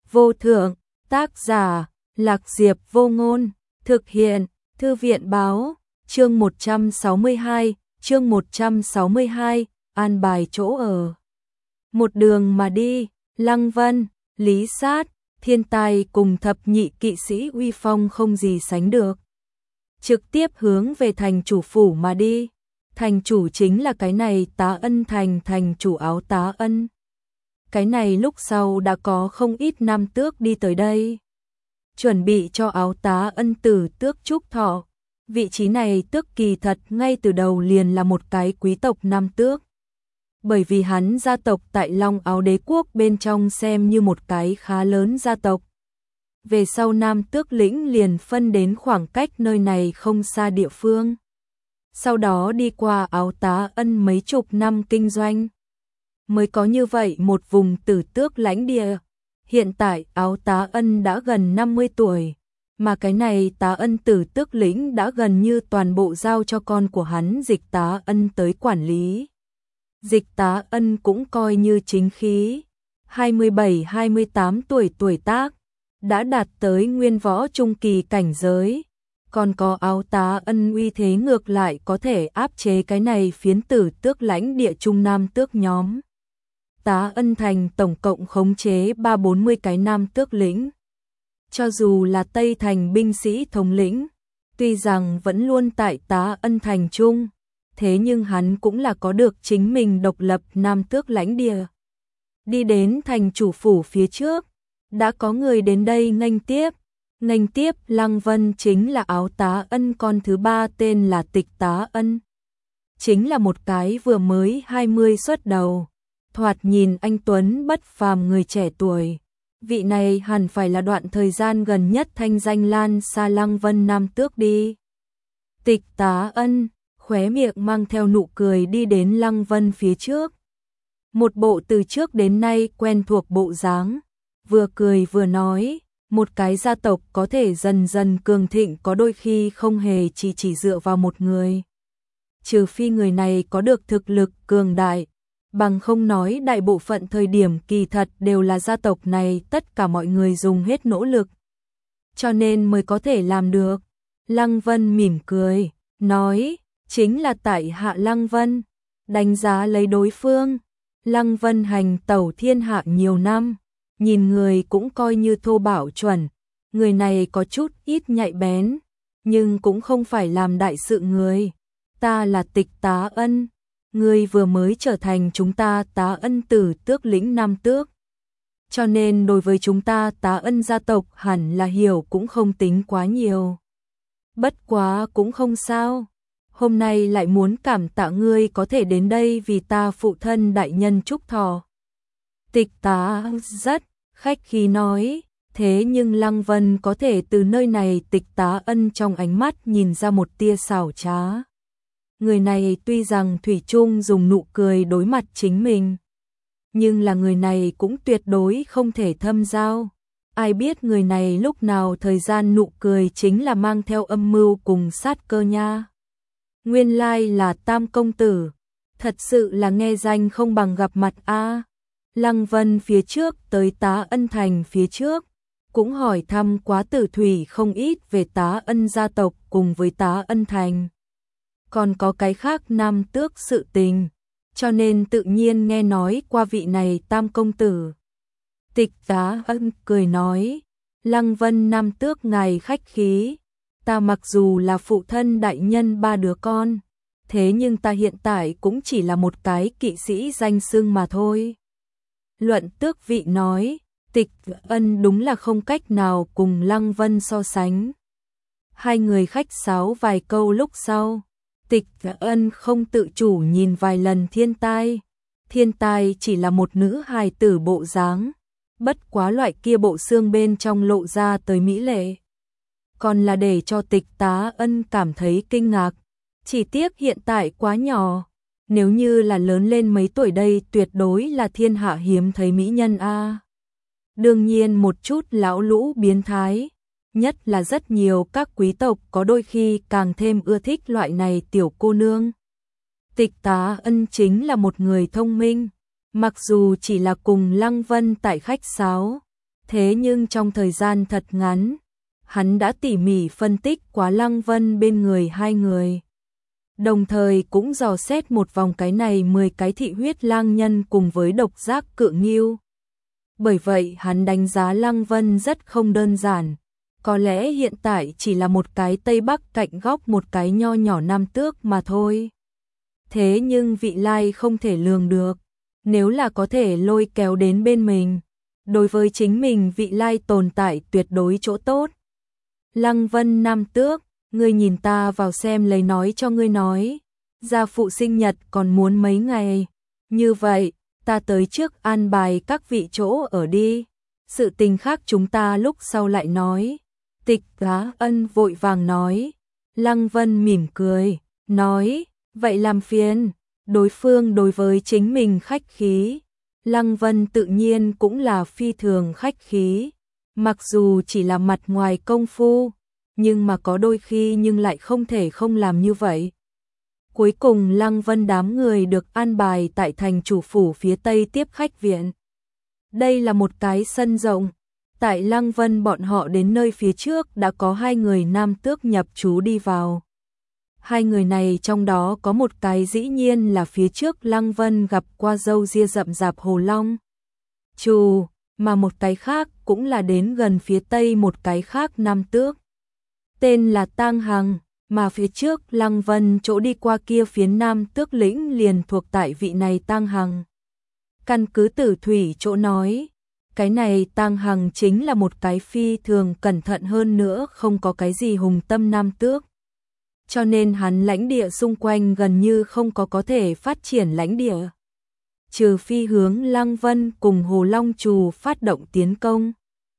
vô thượng, tác giả, Lạc Diệp Vô Ngôn, thực hiện, Thư viện báo, chương 162, an bài chỗ ở. Một đường mà đi, Lăng Vân, Lý Sát, Thiên Tài cùng thập nhị kỵ sĩ uy phong không gì sánh được. Trực tiếp hướng về thành chủ phủ mà đi. Thành chủ chính là cái này Tá Ân thành chủ Áo Tá Ân. Cái này lúc sau đã có không ít nam tước đi tới đây. Chuẩn bị cho Áo Tá Ân tử tước chúc thọ. Vị trí này tước kỳ thật ngay từ đầu liền là một cái quý tộc nam tước. Bởi vì hắn gia tộc tại Long Áo Đế quốc bên trong xem như một cái khá lớn gia tộc. Về sau nam tước lĩnh liền phân đến khoảng cách nơi này không xa địa phương. Sau đó đi qua Áo Tá Ân mấy chục năm kinh doanh. Mới có như vậy một vùng tử tước lãnh địa. Hiện tại Áo Tá Ân đã gần 50 tuổi. Mà cái này Tá Ân tử tước lĩnh đã gần như toàn bộ giao cho con của hắn Dịch Tá Ân tới quản lý. Dịch Tá Ân cũng coi như chính khí. 27-28 tuổi tác. Đã đạt tới nguyên võ trung kỳ cảnh giới. Còn có Áo Tá Ân uy thế ngược lại có thể áp chế cái này phiến tử tước lãnh địa trung nam tước nhóm. Tá Ân thành tổng cộng khống chế 3-40 cái nam tước lĩnh. Cho dù là Tây thành binh sĩ thống lĩnh, tuy rằng vẫn luôn tại Tá Ân thành trung, thế nhưng hắn cũng là có được chính mình độc lập nam tước lãnh địa. Đi đến thành chủ phủ phía trước, đã có người đến đây nghênh tiếp. Nghênh tiếp Lăng Vân chính là Áo Tá Ân con thứ ba tên là Tịch Tá Ân. Chính là một cái vừa mới 20 xuất đầu, thoạt nhìn anh tuấn bất phàm người trẻ tuổi. Vị này hẳn phải là đoạn thời gian gần nhất thanh danh lan xa Lăng Vân nam tước đi. Tịch Tá Ân, khóe miệng mang theo nụ cười đi đến Lăng Vân phía trước. Một bộ từ trước đến nay quen thuộc bộ dáng, vừa cười vừa nói, một cái gia tộc có thể dần dần cường thịnh có đôi khi không hề chỉ dựa vào một người. Trừ phi người này có được thực lực cường đại, bằng không nói đại bộ phận thời điểm kỳ thật đều là gia tộc này tất cả mọi người dùng hết nỗ lực. Cho nên mới có thể làm được. Lăng Vân mỉm cười, nói, chính là tại hạ Lăng Vân, đánh giá lấy đối phương. Lăng Vân hành tẩu thiên hạ nhiều năm, nhìn người cũng coi như thô bạo chuẩn, người này có chút ít nhạy bén, nhưng cũng không phải làm đại sự người. Ta là Tịch Tá Ân, ngươi vừa mới trở thành chúng ta Tá Ân tử tước lĩnh nam tước. Cho nên đối với chúng ta Tá Ân gia tộc hẳn là hiểu cũng không tính quá nhiều. Bất quá cũng không sao. Hôm nay lại muốn cảm tạ ngươi có thể đến đây vì ta phụ thân đại nhân chúc thọ. Tịch Tá rất khách khí nói, thế nhưng Lăng Vân có thể từ nơi này Tịch Tá Ân trong ánh mắt nhìn ra một tia xảo trá. Người này tuy rằng thủy chung dùng nụ cười đối mặt chính mình, nhưng là người này cũng tuyệt đối không thể thâm giao. Ai biết người này lúc nào thời gian nụ cười chính là mang theo âm mưu cùng sát cơ nha. Nguyên lai là Tam công tử, thật sự là nghe danh không bằng gặp mặt a. Lăng Vân phía trước tới Tá Ân thành phía trước, cũng hỏi thăm quá Tử Thủy không ít về Tá Ân gia tộc cùng với Tá Ân thành. Còn có cái khác nam tước sự tình, cho nên tự nhiên nghe nói qua vị này Tam công tử. Tịch Tá Ân cười nói, Lăng Vân nam tước ngài khách khí, ta mặc dù là phụ thân đại nhân 3 đứa con, thế nhưng ta hiện tại cũng chỉ là một cái kỵ sĩ danh xưng mà thôi. Luận tước vị nói, Tịch Ân đúng là không cách nào cùng Lăng Vân so sánh. Hai người khách sáo vài câu lúc sau, Tịch Ân không tự chủ nhìn vài lần Thiên Tai. Thiên Tai chỉ là một nữ hài tử bộ dáng, bất quá loại kia bộ xương bên trong lộ ra tới mỹ lệ. Còn là để cho Tịch Tá Ân cảm thấy kinh ngạc, chỉ tiếc hiện tại quá nhỏ. Nếu như là lớn lên mấy tuổi đây tuyệt đối là thiên hạ hiếm thấy mỹ nhân a. Đương nhiên một chút lão lũ biến thái, nhất là rất nhiều các quý tộc có đôi khi càng thêm ưa thích loại này tiểu cô nương. Tịch Tá Ân chính là một người thông minh, mặc dù chỉ là cùng Lăng Vân tại khách sáo, Thế nhưng trong thời gian thật ngắn, hắn đã tỉ mỉ phân tích quá Lăng Vân bên người hai người. Đồng thời cũng dò xét một vòng cái này 10 cái thị huyết lang nhân cùng với độc giác cự ngưu. Bởi vậy hắn đánh giá Lăng Vân rất không đơn giản. Có lẽ hiện tại chỉ là một cái Tây Bắc cạnh góc một cái nho nhỏ Nam Tước mà thôi. Thế nhưng vị lai không thể lường được. Nếu là có thể lôi kéo đến bên mình, đối với chính mình vị lai tồn tại tuyệt đối chỗ tốt. Lăng Vân Nam Tước, ngươi nhìn ta vào xem lấy nói cho ngươi nói. Gia phụ sinh nhật còn muốn mấy ngày. Như vậy, ta tới trước an bài các vị chỗ ở đi. Sự tình khác chúng ta lúc sau lại nói. Tịch Á Ân vội vàng nói. Lăng Vân mỉm cười, nói, vậy làm phiền. Đối phương đối với chính mình khách khí. Lăng Vân tự nhiên cũng là phi thường khách khí. Mặc dù chỉ là mặt ngoài công phu, nhưng mà có đôi khi nhưng lại không thể không làm như vậy. Cuối cùng Lăng Vân đám người được an bài tại thành chủ phủ phía tây tiếp khách viện. Đây là một cái sân rộng. Tại Lăng Vân bọn họ đến nơi phía trước đã có hai người nam tước nhập trú đi vào. Hai người này trong đó có một cái dĩ nhiên là phía trước Lăng Vân gặp qua râu ria rậm rạp Hồ Long Trù, mà một cái khác cũng là đến gần phía tây một cái khác nam tước. Tên là Tang Hằng, mà phía trước Lăng Vân chỗ đi qua kia phía nam tước lĩnh liền thuộc tại vị này Tang Hằng. Căn cứ Tử Thủy chỗ nói, cái này Tang Hằng chính là một cái phi thường cẩn thận hơn nữa không có cái gì hùng tâm nam tước. Cho nên hắn lãnh địa xung quanh gần như không có thể phát triển lãnh địa. Trừ phi hướng Lăng Vân cùng Hồ Long Trù phát động tiến công.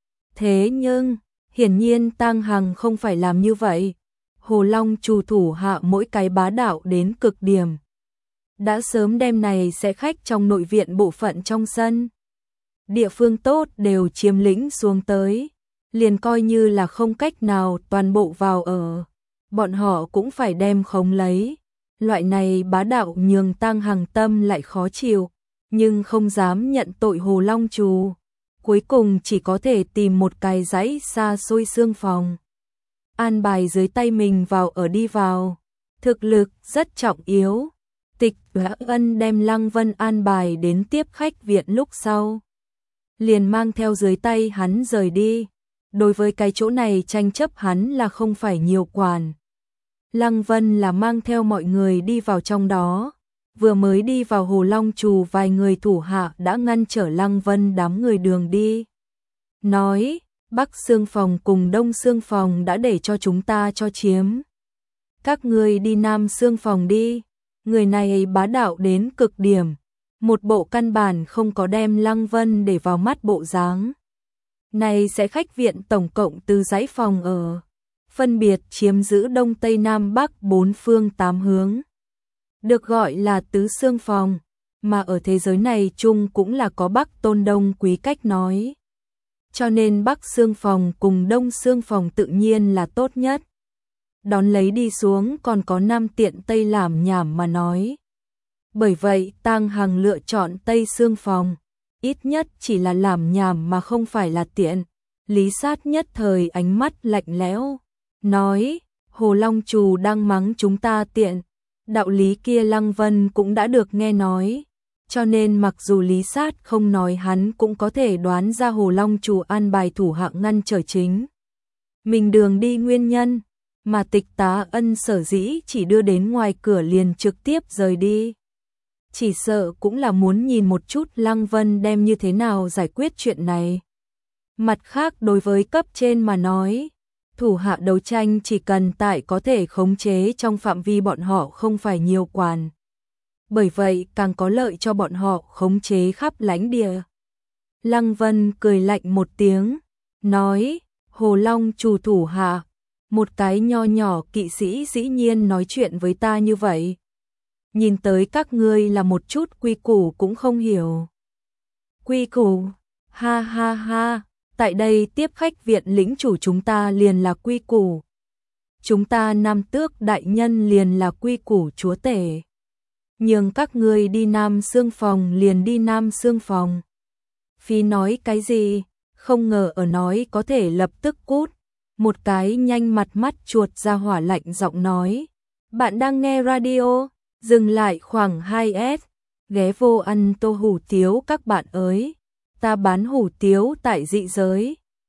Thế nhưng, hiển nhiên Tang Hằng không phải làm như vậy. Hồ Long Trù thủ hạ mỗi cái bá đạo đến cực điểm. Đã sớm đem này sẽ khách trong nội viện bộ phận trong sân. Địa phương tốt đều chiếm lĩnh xuống tới. Liền coi như là không cách nào toàn bộ vào ở. Bọn họ cũng phải đem khống lấy. Loại này bá đạo nhường Tang Hằng tâm lại khó chịu, nhưng không dám nhận tội Hồ Long Trù. Cuối cùng chỉ có thể tìm một cái dãy xa xôi xương phòng. An bài dưới tay mình vào ở đi vào. Thực lực rất trọng yếu. Tịch Á Ân đem Lăng Vân an bài đến tiếp khách viện lúc sau. Liền mang theo dưới tay hắn rời đi. Đối với cái chỗ này tranh chấp hắn là không phải nhiều quản. Lăng Vân là mang theo mọi người đi vào trong đó. Vừa mới đi vào Hồ Long Trù vài người thủ hạ đã ngăn trở Lăng Vân đám người đường đi. Nói, Bắc Xương Phòng cùng Đông Xương Phòng đã để cho chúng ta cho chiếm. Các ngươi đi Nam Xương Phòng đi. Người này bá đạo đến cực điểm. Một bộ căn bản không có đem Lăng Vân để vào mắt bộ dáng. Này sẽ khách viện tổng cộng từ dãy phòng ở. Phân biệt chiếm giữ Đông Tây Nam Bắc 4 phương 8 hướng. Được gọi là tứ xương phòng, mà ở thế giới này chung cũng là có Bắc Tôn Đông quý cách nói. Cho nên Bắc xương phòng cùng Đông xương phòng tự nhiên là tốt nhất. Đón lấy đi xuống còn có Nam tiện Tây làm nhảm mà nói. Bởi vậy Tang Hằng lựa chọn Tây xương phòng, ít nhất chỉ là làm nhảm mà không phải là tiện. Lý Sát nhất thời ánh mắt lạnh lẽo, nói, Hồ Long Trù đang mắng chúng ta tiện. Đạo lý kia Lăng Vân cũng đã được nghe nói, cho nên mặc dù Lý Sát không nói hắn cũng có thể đoán ra Hồ Long Trù an bài thủ hạ ngăn trở chính mình đường đi nguyên nhân, mà Tịch Tá Ân sở dĩ chỉ đưa đến ngoài cửa liền trực tiếp rời đi. Chỉ sợ cũng là muốn nhìn một chút Lăng Vân đem như thế nào giải quyết chuyện này. Mặt khác đối với cấp trên mà nói, thủ hạ đấu tranh chỉ cần tại có thể khống chế trong phạm vi bọn họ không phải nhiều quản. Bởi vậy càng có lợi cho bọn họ khống chế khắp lãnh địa. Lăng Vân cười lạnh một tiếng, nói, Hồ Long Trù thủ hạ, một cái nho nhỏ kỵ sĩ dĩ nhiên nói chuyện với ta như vậy. Nhìn tới các ngươi là một chút quy củ cũng không hiểu. Quy củ, ha ha ha. Tại đây tiếp khách viện lĩnh chủ chúng ta liền là quy củ. Chúng ta Nam Tước đại nhân liền là quy củ chúa tể. Nhường các ngươi đi Nam Xương Phòng liền đi Nam Xương Phòng. Phi nói cái gì, không ngờ ở nói có thể lập tức cút. Một cái nhanh mặt mắt chuột ra hỏa lạnh giọng nói. Bạn đang nghe radio, dừng lại khoảng 2S, ghé vô ăn tô hủ tiếu các bạn ơi. Ta bán hủ tiếu tại dị giới,